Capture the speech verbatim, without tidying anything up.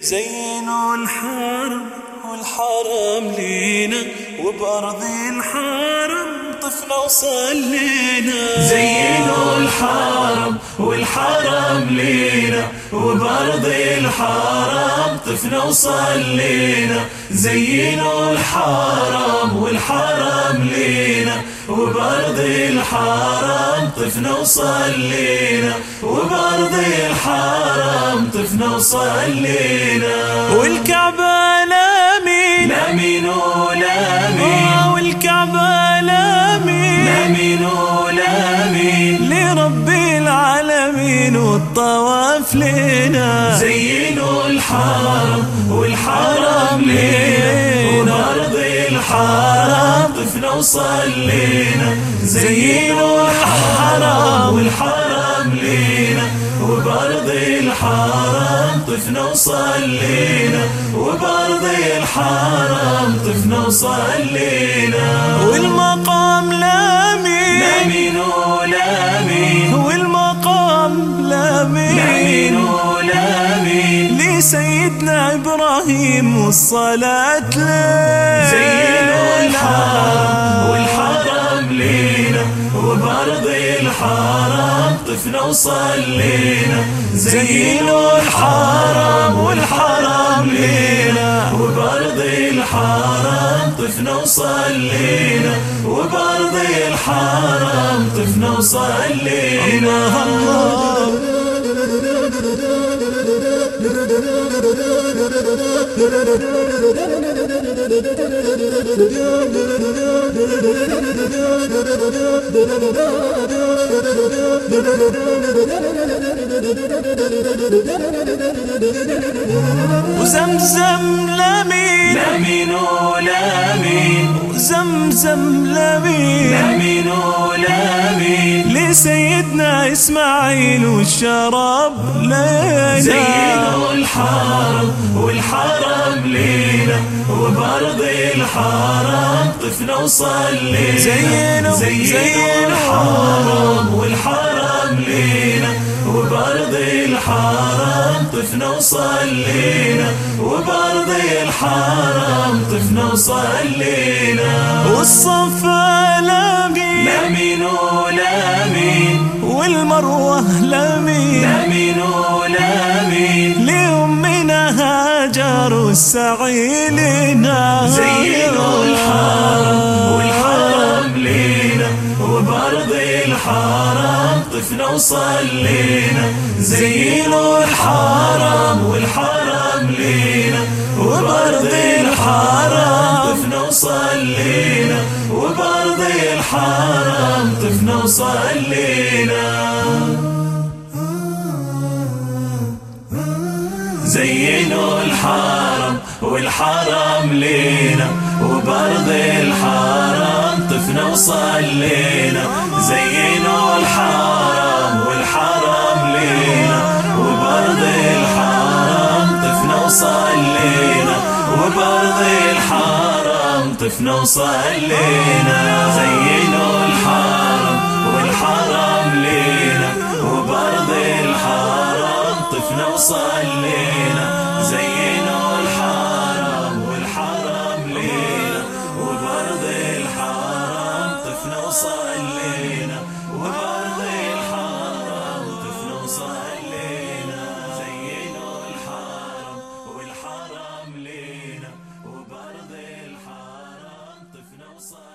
زينوا الحرم والحرم لينا، وبأرض الحرم طفنا وصلينا. زينوا الحرم والحرم لينا، وبأرض الحرم طفنا وصلينا. زينوا الحرم والحرم لينا، وبأرض الحرم طفنا وصلينا. وبأرض الحرم طفنا وصلينا. والكعبة لامين لامين ولامين، والكعبة لامين لامين ولامين لرب العالمين والطواف لنا. زينوا الحرم والحرم لينا، وبأرض الحرم طفنا وصلينا. زينوا الحرم والحرم لينا، وبأرض الحرم طفنا وصلينا. وبأرض الحرم طفنا وصلينا. والمقام لامين لامين ولامين، والمقام لامين لامين ولامين لسيدنا إبراهيم والصلاة له. زينوا الحرم والحرم لينا، وبأرض الحرم طفنا وصلينا. زينوا الحرم والحرم لينا، وبأرض الحرم طفنا وصلينا. وبأرض الحرم طفنا وصلينا. وزمزم لامين لامين ولامين، وزمزم لامين لامين ولامين لسيدنا إسماعيل والشراب لنا. زينوا الحرم والحرم لينا، وبأرض الحرم طفنا وصلينا. زينوا زينوا الحرم والحرم لينا، وبأرض الحرم طفنا وصلينا. وبأرض الحرم طفنا وصلينا. والصفا لامين لامين ولامين، والمروة لامين لامين ولامين لأمنا هاجر والسعي لنا. زينوا الحرم والحرم لينا، وبأرض الحرم طفنا وصلينا. زينوا الحرم والحرم لينا، وبأرض الحرم طفنا وصلينا. وبأرض الحرم طفنا وصلينا. زينوا الحرم والحرم لينا، وبأرض الحرم طفنا وصلينا. زينوا الحرم والحرم لينا، وبأرض الحرم طفنا وصلينا. وبأرض الحرم طفنا وصلينا. زينوا الحرم والحرم لينا، وبأرض الحرم طفنا وصلينا. زينوا الحرم والحرم لينا، وبأرض الحرم طفنا وصلينا. وبأرض الحرم طفنا وصلينا. زينوا الحرم والحرم لينا، وبأرض الحرم طفنا وصلينا.